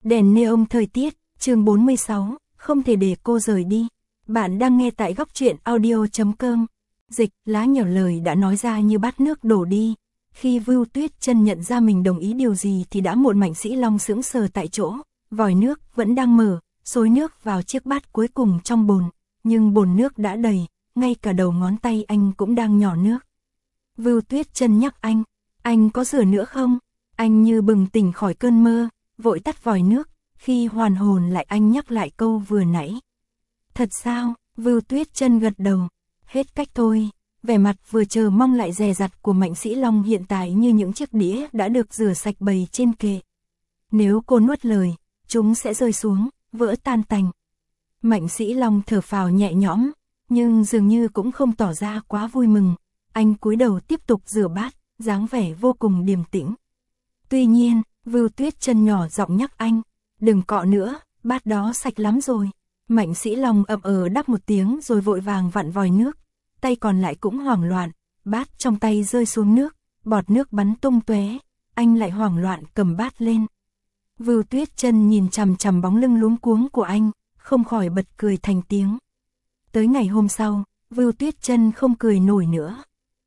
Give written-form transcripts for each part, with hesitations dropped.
Đèn neon thời tiết, chương 46, không thể để cô rời đi. Bạn đang nghe tại góc truyện audio.com. Dịch, lá nhỏ lời đã nói ra như bát nước đổ đi. Khi Vưu Tuyết Chân nhận ra mình đồng ý điều gì thì đã muộn. Mạnh Sĩ Long sững sờ tại chỗ, vòi nước vẫn đang mở, xối nước vào chiếc bát cuối cùng trong bồn, nhưng bồn nước đã đầy, ngay cả đầu ngón tay anh cũng đang nhỏ nước. Vưu Tuyết Chân nhắc anh có rửa nữa không? Anh như bừng tỉnh khỏi cơn mơ, vội tắt vòi nước, khi hoàn hồn lại anh nhắc lại câu vừa nãy. Thật sao? Vưu Tuyết Chân gật đầu. Hết cách thôi. Vẻ mặt vừa chờ mong lại dè dặt của Mạnh Sĩ Long hiện tại như những chiếc đĩa đã được rửa sạch bày trên kệ. Nếu cô nuốt lời, chúng sẽ rơi xuống, vỡ tan tành. Mạnh Sĩ Long thở phào nhẹ nhõm, nhưng dường như cũng không tỏ ra quá vui mừng. Anh cúi đầu tiếp tục rửa bát, dáng vẻ vô cùng điềm tĩnh. Tuy nhiên, Vưu Tuyết Chân nhỏ giọng nhắc anh, đừng cọ nữa, bát đó sạch lắm rồi. Mạnh Sĩ Long ậm đáp một tiếng rồi vội vàng vặn vòi nước, tay còn lại cũng hoảng loạn, bát trong tay rơi xuống nước, bọt nước bắn tung tóe, anh lại hoảng loạn cầm bát lên. Vưu Tuyết Chân nhìn chằm chằm bóng lưng luống cuống của anh, không khỏi bật cười thành tiếng. Tới ngày hôm sau, Vưu Tuyết Chân không cười nổi nữa.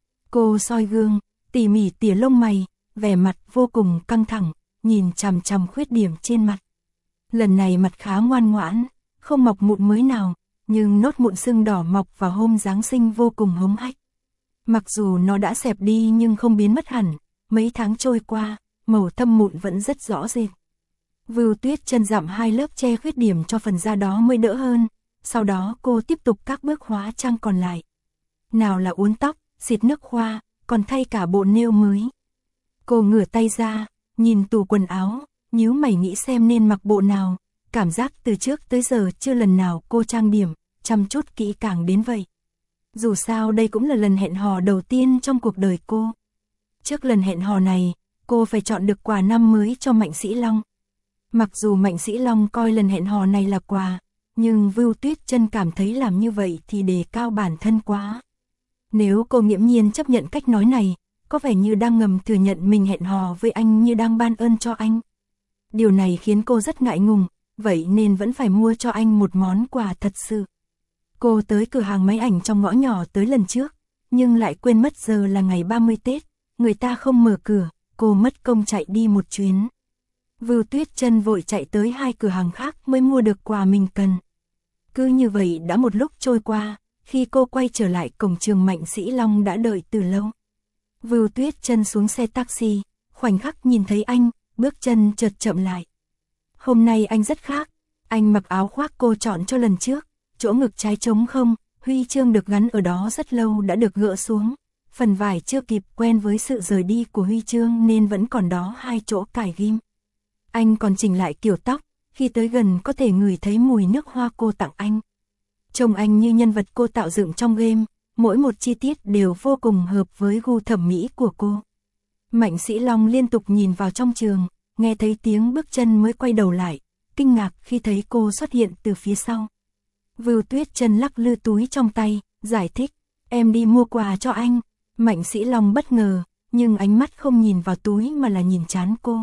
Cô soi gương, tỉ mỉ tỉa lông mày, vẻ mặt vô cùng căng thẳng, nhìn chằm chằm khuyết điểm trên mặt. Lần này mặt khá ngoan ngoãn, không mọc mụn mới nào, nhưng nốt mụn sưng đỏ mọc vào hôm Giáng sinh vô cùng hống hách. Mặc dù nó đã xẹp đi nhưng không biến mất hẳn, mấy tháng trôi qua, màu thâm mụn vẫn rất rõ rệt. Vưu Tuyết Chân dặm 2 lớp che khuyết điểm cho phần da đó mới đỡ hơn, sau đó cô tiếp tục các bước hóa trang còn lại. Nào là uốn tóc, xịt nước hoa, còn thay cả bộ nail mới. Cô ngửa tay ra, nhìn tủ quần áo, nhíu mày nghĩ xem nên mặc bộ nào, cảm giác từ trước tới giờ chưa lần nào cô trang điểm, chăm chút kỹ càng đến vậy. Dù sao đây cũng là lần hẹn hò đầu tiên trong cuộc đời cô. Trước lần hẹn hò này, cô phải chọn được quà năm mới cho Mạnh Sĩ Long. Mặc dù Mạnh Sĩ Long coi lần hẹn hò này là quà, nhưng Vưu Tuyết Chân cảm thấy làm như vậy thì đề cao bản thân quá. Nếu cô nghiễm nhiên chấp nhận cách nói này, có vẻ như đang ngầm thừa nhận mình hẹn hò với anh như đang ban ơn cho anh. Điều này khiến cô rất ngại ngùng, vậy nên vẫn phải mua cho anh một món quà thật sự. Cô tới cửa hàng máy ảnh trong ngõ nhỏ tới lần trước, nhưng lại quên mất giờ là ngày 30 Tết, người ta không mở cửa, cô mất công chạy đi một chuyến. Vưu Tuyết Chân vội chạy tới 2 cửa hàng khác mới mua được quà mình cần. Cứ như vậy đã một lúc trôi qua, khi cô quay trở lại cổng trường Mạnh Sĩ Long đã đợi từ lâu. Vưu Tuyết Chân xuống xe taxi, khoảnh khắc nhìn thấy anh, bước chân chợt chậm lại. Hôm nay anh rất khác, anh mặc áo khoác cô chọn cho lần trước, chỗ ngực trái trống không, huy chương được gắn ở đó rất lâu đã được gỡ xuống, phần vải chưa kịp quen với sự rời đi của huy chương nên vẫn còn đó 2 chỗ cài ghim. Anh còn chỉnh lại kiểu tóc, khi tới gần có thể ngửi thấy mùi nước hoa cô tặng anh. Trông anh như nhân vật cô tạo dựng trong game, mỗi một chi tiết đều vô cùng hợp với gu thẩm mỹ của cô. Mạnh Sĩ Long liên tục nhìn vào trong trường, nghe thấy tiếng bước chân mới quay đầu lại, kinh ngạc khi thấy cô xuất hiện từ phía sau. Vưu Tuyết Chân lắc lư túi trong tay, giải thích, em đi mua quà cho anh. Mạnh Sĩ Long bất ngờ, nhưng ánh mắt không nhìn vào túi mà là nhìn trán cô.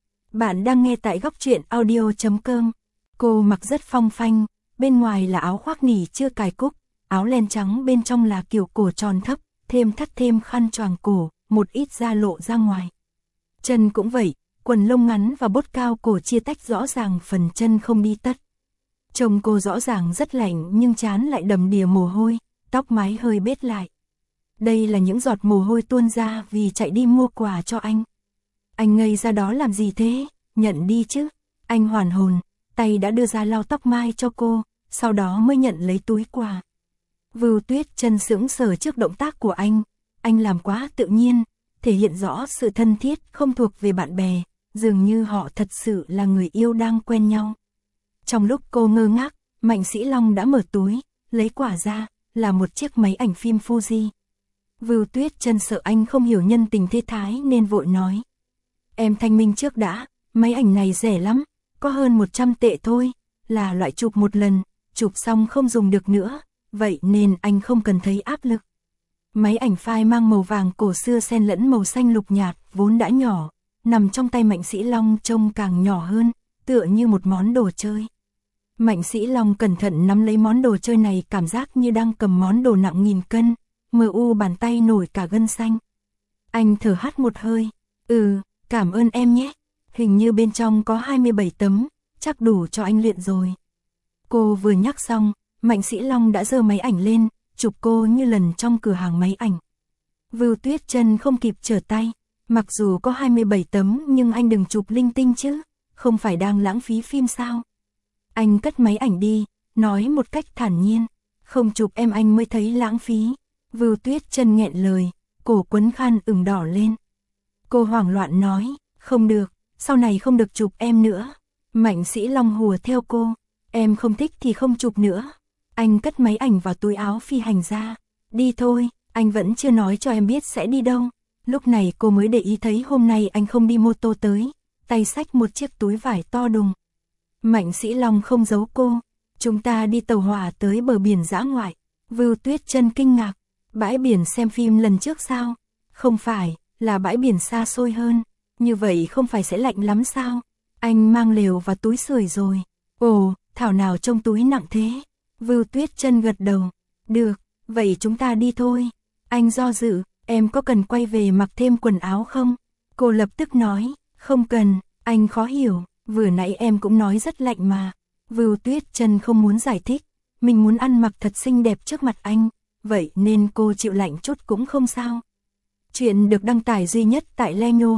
Bạn đang nghe tại góc truyện audio.com. Cô mặc rất phong phanh, bên ngoài là áo khoác nỉ chưa cài cúc, áo len trắng bên trong là kiểu cổ tròn thấp, thêm thắt thêm khăn choàng cổ, một ít da lộ ra ngoài. Chân cũng vậy, quần lông ngắn và bốt cao cổ chia tách rõ ràng phần chân không đi tất. Trông cô rõ ràng rất lạnh nhưng trán lại đầm đìa mồ hôi, tóc mái hơi bết lại. Đây là những giọt mồ hôi tuôn ra vì chạy đi mua quà cho anh. Anh ngây ra đó làm gì thế? Nhận đi chứ. Anh hoàn hồn, tay đã đưa ra lau tóc mai cho cô, sau đó mới nhận lấy túi quà. Vưu Tuyết Chân sững sờ trước động tác của anh làm quá tự nhiên, thể hiện rõ sự thân thiết không thuộc về bạn bè, dường như họ thật sự là người yêu đang quen nhau. Trong lúc cô ngơ ngác, Mạnh Sĩ Long đã mở túi, lấy quà ra, là một chiếc máy ảnh phim Fuji. Vưu Tuyết Chân sợ anh không hiểu nhân tình thế thái nên vội nói. Em thanh minh trước đã, máy ảnh này rẻ lắm, có hơn 100 tệ thôi, là loại chụp một lần, chụp xong không dùng được nữa, vậy nên anh không cần thấy áp lực. Máy ảnh phai mang màu vàng cổ xưa xen lẫn màu xanh lục nhạt, vốn đã nhỏ, nằm trong tay Mạnh Sĩ Long trông càng nhỏ hơn, tựa như một món đồ chơi. Mạnh Sĩ Long cẩn thận nắm lấy món đồ chơi này, cảm giác như đang cầm món đồ nặng nghìn cân, mờ u bàn tay nổi cả gân xanh. Anh thở hắt một hơi, cảm ơn em nhé, hình như bên trong có 27 tấm, chắc đủ cho anh luyện rồi. Cô vừa nhắc xong, Mạnh Sĩ Long đã giơ máy ảnh lên, chụp cô như lần trong cửa hàng máy ảnh. Vưu Tuyết Chân không kịp trở tay, mặc dù có 27 tấm nhưng anh đừng chụp linh tinh chứ, không phải đang lãng phí phim sao. Anh cất máy ảnh đi, nói một cách thản nhiên, không chụp em anh mới thấy lãng phí. Vưu Tuyết Chân nghẹn lời, cổ quấn khăn ửng đỏ lên. Cô hoảng loạn nói, không được, sau này không được chụp em nữa. Mạnh Sĩ Long hùa theo cô, em không thích thì không chụp nữa. Anh cất máy ảnh vào túi áo phi hành ra, đi thôi, anh vẫn chưa nói cho em biết sẽ đi đâu. Lúc này cô mới để ý thấy hôm nay anh không đi mô tô tới, tay xách một chiếc túi vải to đùng. Mạnh Sĩ Long không giấu cô, chúng ta đi tàu hỏa tới bờ biển dã ngoại. Vưu Tuyết Chân kinh ngạc, bãi biển xem phim lần trước sao? Không phải, là bãi biển xa xôi hơn, như vậy không phải sẽ lạnh lắm sao? Anh mang lều và túi sưởi rồi. Ồ, thảo nào trong túi nặng thế? Vưu Tuyết Chân gật đầu, được, vậy chúng ta đi thôi. Anh do dự, em có cần quay về mặc thêm quần áo không? Cô lập tức nói, không cần. Anh khó hiểu, vừa nãy em cũng nói rất lạnh mà. Vưu Tuyết Chân không muốn giải thích, mình muốn ăn mặc thật xinh đẹp trước mặt anh, vậy nên cô chịu lạnh chút cũng không sao. Chuyện được đăng tải duy nhất tại Lenyo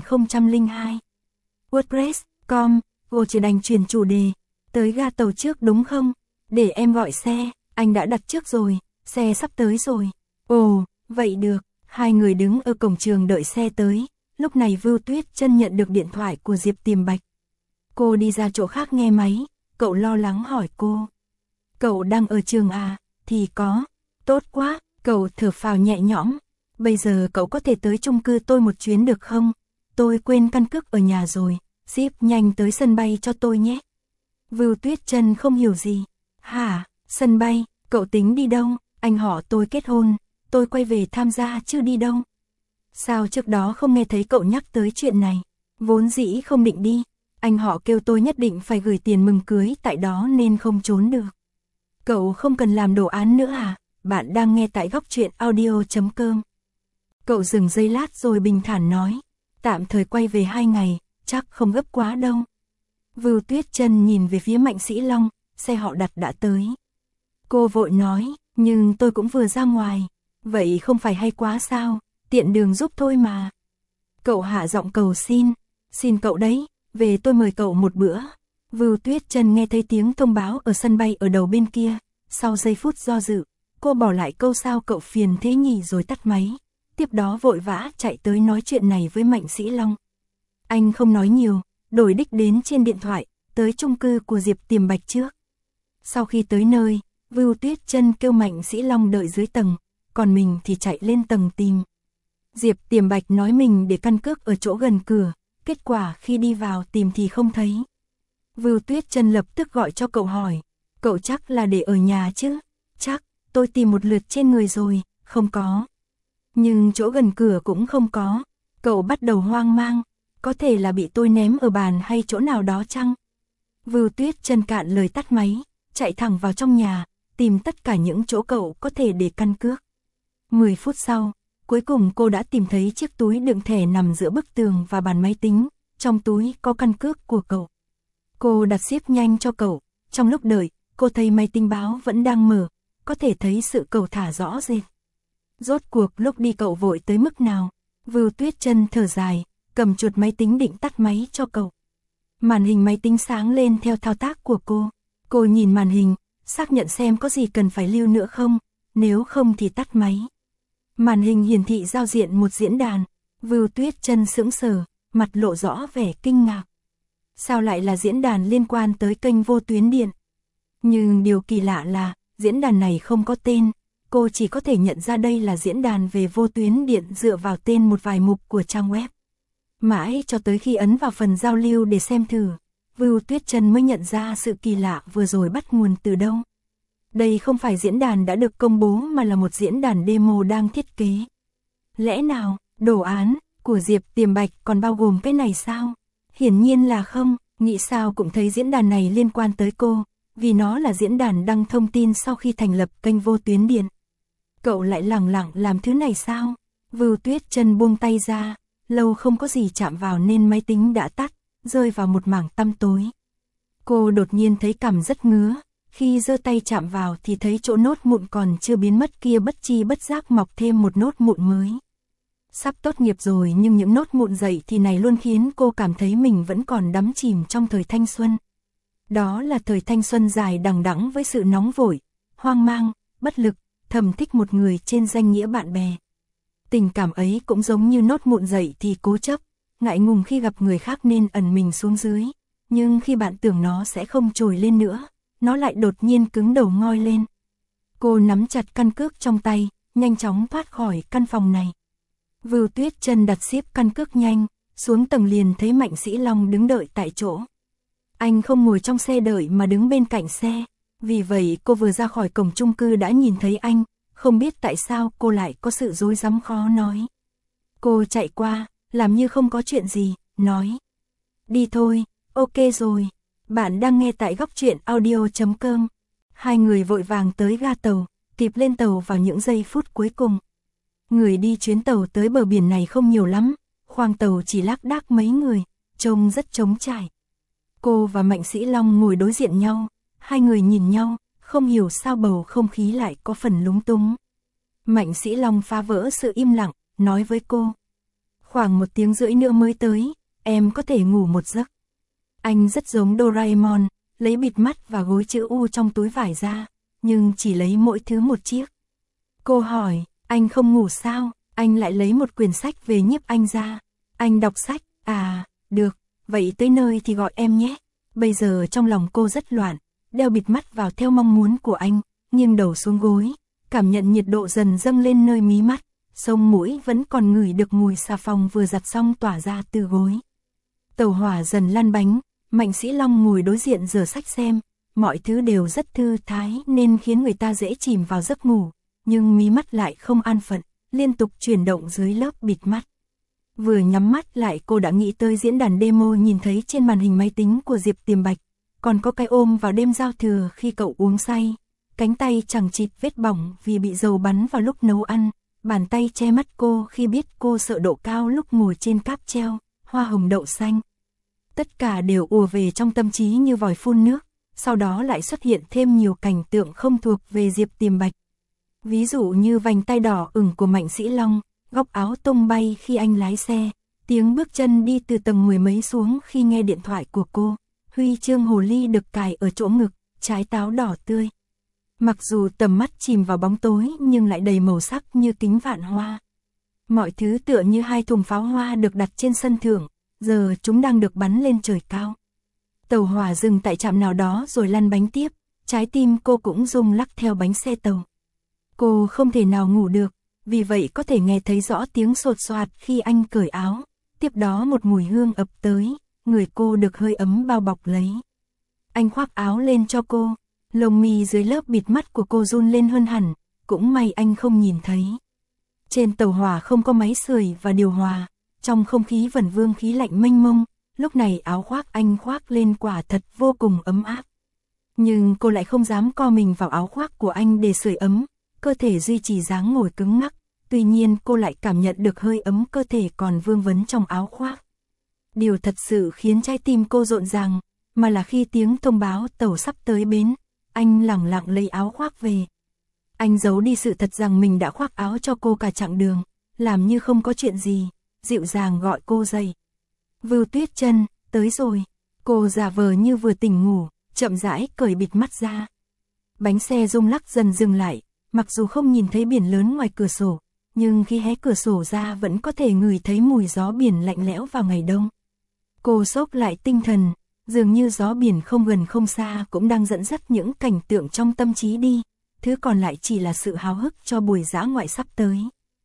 2002. WordPress.com, cô chỉ đành chuyển chủ đề, tới ga tàu trước đúng không? Để em gọi xe, anh đã đặt trước rồi, xe sắp tới rồi. Ồ, vậy được, hai người đứng ở cổng trường đợi xe tới. Lúc này Vưu Tuyết Chân nhận được điện thoại của Diệp Tiềm Bạch. Cô đi ra chỗ khác nghe máy, cậu lo lắng hỏi cô. Cậu đang ở trường à? Thì có. Tốt quá, cậu thở phào nhẹ nhõm. Bây giờ cậu có thể tới chung cư tôi một chuyến được không? Tôi quên căn cước ở nhà rồi, ship nhanh tới sân bay cho tôi nhé. Vưu Tuyết Chân không hiểu gì. Hả, sân bay, cậu tính đi đâu? Anh họ tôi kết hôn, tôi quay về tham gia chứ đi đâu. Sao trước đó không nghe thấy cậu nhắc tới chuyện này? Vốn dĩ không định đi, anh họ kêu tôi nhất định phải gửi tiền mừng cưới tại đó nên không trốn được. Cậu không cần làm đồ án nữa à? Bạn đang nghe tại góc truyện audio.com. Cậu dừng giây lát rồi bình thản nói, tạm thời quay về 2 ngày, chắc không gấp quá đâu. Vưu Tuyết Chân nhìn về phía Mạnh Sĩ Long, xe họ đặt đã tới. Cô vội nói, nhưng tôi cũng vừa ra ngoài, vậy không phải hay quá sao, tiện đường giúp thôi mà. Cậu hạ giọng cầu xin cậu đấy, về tôi mời cậu một bữa. Vưu Tuyết Chân nghe thấy tiếng thông báo ở sân bay ở đầu bên kia, sau giây phút do dự, cô bỏ lại câu sao cậu phiền thế nhỉ rồi tắt máy, tiếp đó vội vã chạy tới nói chuyện này với Mạnh Sĩ Long. Anh không nói nhiều, đổi đích đến trên điện thoại, tới chung cư của Diệp Tiềm Bạch trước. Sau khi tới nơi, Vưu Tuyết Chân kêu Mạnh Sĩ Long đợi dưới tầng, còn mình thì chạy lên tầng tìm. Diệp Tiềm Bạch nói mình để căn cước ở chỗ gần cửa, kết quả khi đi vào tìm thì không thấy. Vưu Tuyết Chân lập tức gọi cho cậu hỏi, cậu chắc là để ở nhà chứ? Chắc, tôi tìm một lượt trên người rồi, không có. Nhưng chỗ gần cửa cũng không có. Cậu bắt đầu hoang mang, có thể là bị tôi ném ở bàn hay chỗ nào đó chăng? Vưu Tuyết Chân cạn lời tắt máy, chạy thẳng vào trong nhà, tìm tất cả những chỗ cậu có thể để căn cước. 10 phút sau, cuối cùng cô đã tìm thấy chiếc túi đựng thẻ nằm giữa bức tường và bàn máy tính, trong túi có căn cước của cậu. Cô đặt ship nhanh cho cậu, trong lúc đợi, cô thấy máy tính báo vẫn đang mở, có thể thấy sự cầu thả rõ rệt. Rốt cuộc lúc đi cậu vội tới mức nào? Vưu Tuyết Chân thở dài, cầm chuột máy tính định tắt máy cho cậu. Màn hình máy tính sáng lên theo thao tác của cô. Cô nhìn màn hình, xác nhận xem có gì cần phải lưu nữa không, nếu không thì tắt máy. Màn hình hiển thị giao diện một diễn đàn. Vưu Tuyết Chân sững sờ, mặt lộ rõ vẻ kinh ngạc. Sao lại là diễn đàn liên quan tới kênh vô tuyến điện? Nhưng điều kỳ lạ là, diễn đàn này không có tên. Cô chỉ có thể nhận ra đây là diễn đàn về vô tuyến điện dựa vào tên một vài mục của trang web. Mãi cho tới khi ấn vào phần giao lưu để xem thử, Vưu Tuyết Chân mới nhận ra sự kỳ lạ vừa rồi bắt nguồn từ đâu. Đây không phải diễn đàn đã được công bố mà là một diễn đàn demo đang thiết kế. Lẽ nào, đồ án của Diệp Tiềm Bạch còn bao gồm cái này sao? Hiển nhiên là không, Nghĩ sao cũng thấy diễn đàn này liên quan tới cô, vì nó là diễn đàn đăng thông tin sau khi thành lập kênh Vô Tuyến Điện. Cậu lại lẳng lặng làm thứ này sao? Vưu Tuyết Chân buông tay ra, lâu không có gì chạm vào nên máy tính đã tắt, rơi vào một mảng tăm tối. Cô đột nhiên thấy cằm rất ngứa, khi giơ tay chạm vào thì thấy chỗ nốt mụn còn chưa biến mất kia bất chi bất giác mọc thêm một nốt mụn mới. Sắp tốt nghiệp rồi nhưng những nốt mụn dậy thì này luôn khiến cô cảm thấy mình vẫn còn đắm chìm trong thời thanh xuân. Đó là thời thanh xuân dài đằng đẵng với sự nóng vội, hoang mang, bất lực, thầm thích một người trên danh nghĩa bạn bè. Tình cảm ấy cũng giống như nốt mụn dậy thì cố chấp, ngại ngùng khi gặp người khác nên ẩn mình xuống dưới. Nhưng khi bạn tưởng nó sẽ không trồi lên nữa, nó lại đột nhiên cứng đầu ngoi lên. Cô nắm chặt căn cước trong tay, nhanh chóng thoát khỏi căn phòng này. Vưu Tuyết Chân đặt ship căn cước nhanh, xuống tầng liền thấy Mạnh Sĩ Long đứng đợi tại chỗ. Anh không ngồi trong xe đợi mà đứng bên cạnh xe, vì vậy cô vừa ra khỏi cổng chung cư đã nhìn thấy anh, không biết tại sao cô lại có sự rối rắm khó nói. Cô chạy qua, làm như không có chuyện gì, nói. Đi thôi, ok rồi, bạn đang nghe tại góc truyện audio.com. Hai người vội vàng tới ga tàu, kịp lên tàu vào những giây phút cuối cùng. Người đi chuyến tàu tới bờ biển này không nhiều lắm, khoang tàu chỉ lác đác mấy người, trông rất trống trải. Cô và Mạnh Sĩ Long ngồi đối diện nhau, hai người nhìn nhau, không hiểu sao bầu không khí lại có phần lúng túng. Mạnh Sĩ Long phá vỡ sự im lặng, nói với cô. Khoảng 1 tiếng rưỡi nữa mới tới, em có thể ngủ một giấc. Anh rất giống Doraemon, lấy bịt mắt và gối chữ U trong túi vải ra, nhưng chỉ lấy mỗi thứ một chiếc. Cô hỏi, anh không ngủ sao? Anh lại lấy một quyển sách về nhiếp anh ra. Anh đọc sách, à, được, vậy tới nơi thì gọi em nhé. Bây giờ trong lòng cô rất loạn, đeo bịt mắt vào theo mong muốn của anh, nghiêng đầu xuống gối, cảm nhận nhiệt độ dần dâng lên nơi mí mắt, sống mũi vẫn còn ngửi được mùi xà phòng vừa giặt xong tỏa ra từ gối. Tàu hỏa dần lăn bánh, Mạnh Sĩ Long ngồi đối diện giở sách xem, mọi thứ đều rất thư thái nên khiến người ta dễ chìm vào giấc ngủ, nhưng mí mắt lại không an phận, liên tục chuyển động dưới lớp bịt mắt. Vừa nhắm mắt lại cô đã nghĩ tới diễn đàn demo nhìn thấy trên màn hình máy tính của Diệp Tiềm Bạch, còn có cái ôm vào đêm giao thừa khi cậu uống say, cánh tay chằng chịt vết bỏng vì bị dầu bắn vào lúc nấu ăn, bàn tay che mắt cô khi biết cô sợ độ cao lúc ngồi trên cáp treo, hoa hồng đậu xanh. Tất cả đều ùa về trong tâm trí như vòi phun nước, sau đó lại xuất hiện thêm nhiều cảnh tượng không thuộc về Diệp Tiềm Bạch. Ví dụ như vành tay đỏ ửng của Mạnh Sĩ Long, góc áo tung bay khi anh lái xe, tiếng bước chân đi từ tầng 10 mấy xuống khi nghe điện thoại của cô, huy chương hồ ly được cài ở chỗ ngực, trái táo đỏ tươi. Mặc dù tầm mắt chìm vào bóng tối nhưng lại đầy màu sắc như kính vạn hoa. Mọi thứ tựa như 2 thùng pháo hoa được đặt trên sân thượng, giờ chúng đang được bắn lên trời cao. Tàu hỏa dừng tại trạm nào đó rồi lăn bánh tiếp, trái tim cô cũng rung lắc theo bánh xe tàu. Cô không thể nào ngủ được, vì vậy có thể nghe thấy rõ tiếng sột soạt khi anh cởi áo, tiếp đó một mùi hương ập tới, người cô được hơi ấm bao bọc lấy. Anh khoác áo lên cho cô, lông mi dưới lớp bịt mắt của cô run lên hơn hẳn, cũng may anh không nhìn thấy. Trên tàu hỏa không có máy sưởi và điều hòa, trong không khí vẩn vương khí lạnh mênh mông, lúc này áo khoác anh khoác lên quả thật vô cùng ấm áp. Nhưng cô lại không dám co mình vào áo khoác của anh để sưởi ấm, cơ thể duy trì dáng ngồi cứng ngắc, tuy nhiên cô lại cảm nhận được hơi ấm cơ thể còn vương vấn trong áo khoác. Điều thật sự khiến trái tim cô rộn ràng, mà là khi tiếng thông báo tàu sắp tới bến, anh lẳng lặng lấy áo khoác về. Anh giấu đi sự thật rằng mình đã khoác áo cho cô cả chặng đường, làm như không có chuyện gì, dịu dàng gọi cô dậy. Vưu Tuyết Chân, tới rồi. Cô giả vờ như vừa tỉnh ngủ, chậm rãi cởi bịt mắt ra. Bánh xe rung lắc dần dừng lại, mặc dù không nhìn thấy biển lớn ngoài cửa sổ, nhưng khi hé cửa sổ ra vẫn có thể ngửi thấy mùi gió biển lạnh lẽo vào ngày đông. Cô xốc lại tinh thần, dường như gió biển không gần không xa cũng đang dẫn dắt những cảnh tượng trong tâm trí đi, thứ còn lại chỉ là sự háo hức cho buổi dã ngoại sắp tới.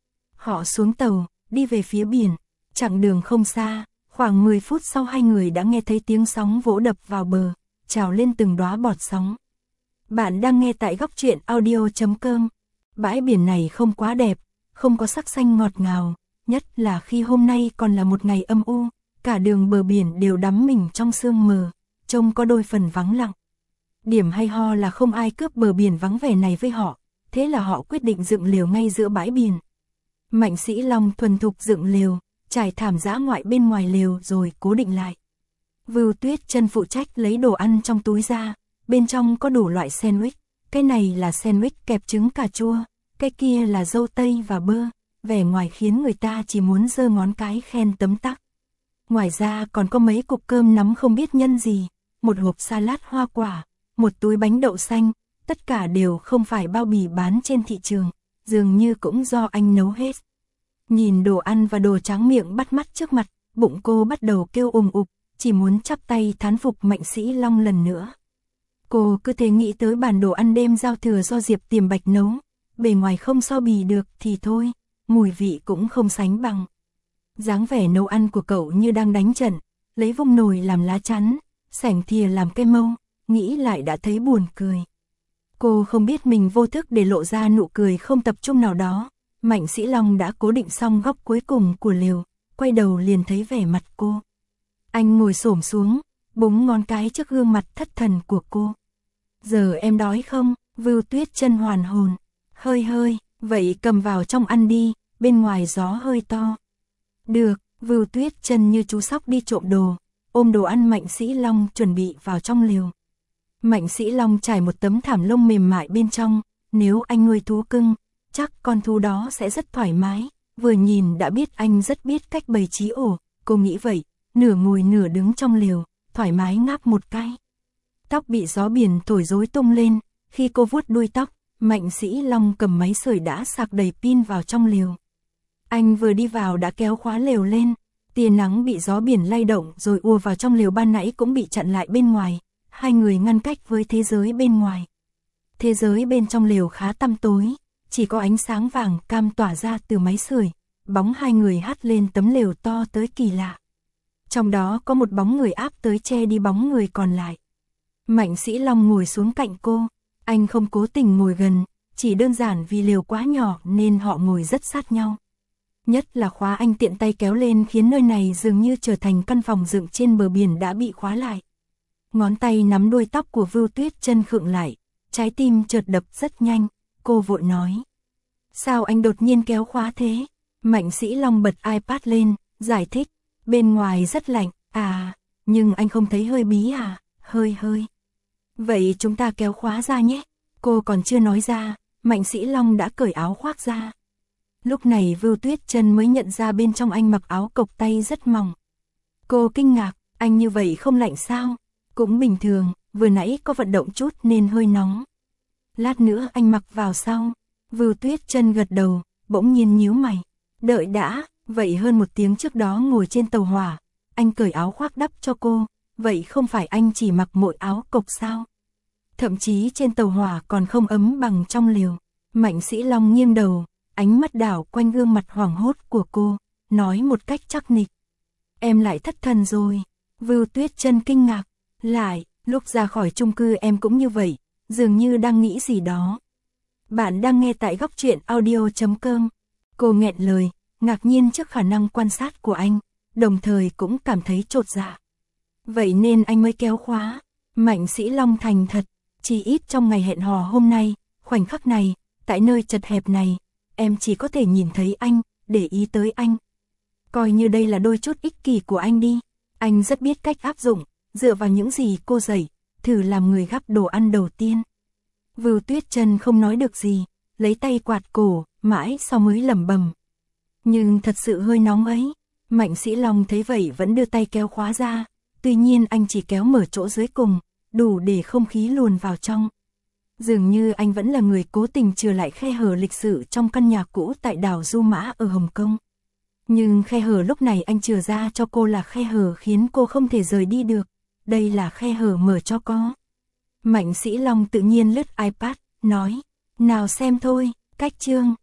Họ xuống tàu, đi về phía biển, chặng đường không xa, khoảng 10 phút sau hai người đã nghe thấy tiếng sóng vỗ đập vào bờ, trào lên từng đóa bọt sóng. Bạn đang nghe tại góc truyện audio.com. Bãi biển này không quá đẹp, không có sắc xanh ngọt ngào, nhất là khi hôm nay còn là một ngày âm u, cả đường bờ biển đều đắm mình trong sương mờ, trông có đôi phần vắng lặng. Điểm hay ho là không ai cướp bờ biển vắng vẻ này với họ, thế là họ quyết định dựng lều ngay giữa bãi biển. Mạnh Sĩ Long thuần thục dựng lều, trải thảm dã ngoại bên ngoài lều rồi cố định lại. Vưu Tuyết Chân phụ trách lấy đồ ăn trong túi ra, bên trong có đủ loại sandwich, cái này là sandwich kẹp trứng cà chua, cái kia là dâu tây và bơ, vẻ ngoài khiến người ta chỉ muốn giơ ngón cái khen tấm tắc. Ngoài ra còn có mấy cục cơm nắm không biết nhân gì, một hộp salad hoa quả, một túi bánh đậu xanh, tất cả đều không phải bao bì bán trên thị trường, dường như cũng do anh nấu hết. Nhìn đồ ăn và đồ tráng miệng bắt mắt trước mặt, bụng cô bắt đầu kêu ục, chỉ muốn chắp tay thán phục Mạnh Sĩ Long lần nữa. Cô cứ thế nghĩ tới bản đồ ăn đêm giao thừa do Diệp Tiềm Bạch nấu, bề ngoài không so bì được thì thôi, mùi vị cũng không sánh bằng. Dáng vẻ nấu ăn của cậu như đang đánh trận, lấy vung nồi làm lá chắn, sảnh thìa làm cây mâu, nghĩ lại đã thấy buồn cười. Cô không biết mình vô thức để lộ ra nụ cười không tập trung nào đó. Mạnh Sĩ Long đã cố định xong góc cuối cùng của lều, quay đầu liền thấy vẻ mặt cô. Anh ngồi xổm xuống, búng ngón cái trước gương mặt thất thần của cô. Giờ em đói không? Vưu Tuyết Chân hoàn hồn. Hơi, vậy cầm vào trong ăn đi, bên ngoài gió hơi to. Được, Vưu Tuyết Chân như chú sóc đi trộm đồ, ôm đồ ăn Mạnh Sĩ Long chuẩn bị vào trong lều. Mạnh Sĩ Long trải một tấm thảm lông mềm mại bên trong, nếu anh nuôi thú cưng, chắc con thú đó sẽ rất thoải mái, vừa nhìn đã biết anh rất biết cách bày trí ổ, cô nghĩ vậy, nửa ngồi nửa đứng trong lều, thoải mái ngáp một cái. Tóc bị gió biển thổi rối tung lên, khi cô vuốt đuôi tóc, Mạnh Sĩ Long cầm máy sưởi đã sạc đầy pin vào trong lều. Anh vừa đi vào đã kéo khóa lều lên, tia nắng bị gió biển lay động rồi ùa vào trong lều ban nãy cũng bị chặn lại bên ngoài, hai người ngăn cách với thế giới bên ngoài. Thế giới bên trong lều khá tăm tối, chỉ có ánh sáng vàng cam tỏa ra từ máy sưởi, bóng hai người hắt lên tấm lều to tới kỳ lạ. Trong đó có một bóng người áp tới che đi bóng người còn lại. Mạnh Sĩ Long ngồi xuống cạnh cô, anh không cố tình ngồi gần, chỉ đơn giản vì lều quá nhỏ nên họ ngồi rất sát nhau. Nhất là khóa anh tiện tay kéo lên khiến nơi này dường như trở thành căn phòng dựng trên bờ biển đã bị khóa lại. Ngón tay nắm đuôi tóc của Vưu Tuyết Chân khựng lại, trái tim chợt đập rất nhanh, cô vội nói. Sao anh đột nhiên kéo khóa thế? Mạnh Sĩ Long bật iPad lên, giải thích, bên ngoài rất lạnh, nhưng anh không thấy hơi bí à? Hơi. Vậy chúng ta kéo khóa ra nhé. Cô còn chưa nói ra, Mạnh Sĩ Long đã cởi áo khoác ra. Lúc này Vưu Tuyết Chân mới nhận ra bên trong anh mặc áo cộc tay rất mỏng. Cô kinh ngạc, anh như vậy không lạnh sao? Cũng bình thường, vừa nãy có vận động chút nên hơi nóng. Lát nữa anh mặc vào sau. Vưu Tuyết Chân gật đầu, bỗng nhiên nhíu mày. Đợi đã, vậy hơn một tiếng trước đó ngồi trên tàu hỏa, anh cởi áo khoác đắp cho cô, vậy không phải anh chỉ mặc mỗi áo cộc sao? Thậm chí trên tàu hỏa còn không ấm bằng trong lều. Mạnh Sĩ Long nghiêng đầu, ánh mắt đảo quanh gương mặt hoảng hốt của cô, nói một cách chắc nịch. Em lại thất thần rồi. Vưu Tuyết Chân kinh ngạc, lại, lúc ra khỏi chung cư em cũng như vậy, dường như đang nghĩ gì đó. Bạn đang nghe tại góc truyện audio.com. Cô nghẹn lời, ngạc nhiên trước khả năng quan sát của anh, đồng thời cũng cảm thấy chột dạ. Vậy nên anh mới kéo khóa. Mạnh Sĩ Long thành thật, chỉ ít trong ngày hẹn hò hôm nay, khoảnh khắc này, tại nơi chật hẹp này, em chỉ có thể nhìn thấy anh, để ý tới anh. Coi như đây là đôi chút ích kỷ của anh đi. Anh rất biết cách áp dụng, dựa vào những gì cô dạy, thử làm người gắp đồ ăn đầu tiên. Vưu Tuyết Chân không nói được gì, lấy tay quạt cổ, mãi sau mới lẩm bẩm. Nhưng thật sự hơi nóng ấy. Mạnh Sĩ Long thấy vậy vẫn đưa tay kéo khóa ra, tuy nhiên anh chỉ kéo mở chỗ dưới cùng, đủ để không khí luồn vào trong. Dường như anh vẫn là người cố tình chừa lại khe hở lịch sự trong căn nhà cũ tại đảo Du Mã ở Hồng Kông. Nhưng khe hở lúc này anh chừa ra cho cô là khe hở khiến cô không thể rời đi được, đây là khe hở mở cho có. Mạnh Sĩ Long tự nhiên lướt iPad, nói, nào xem thôi, cách chương.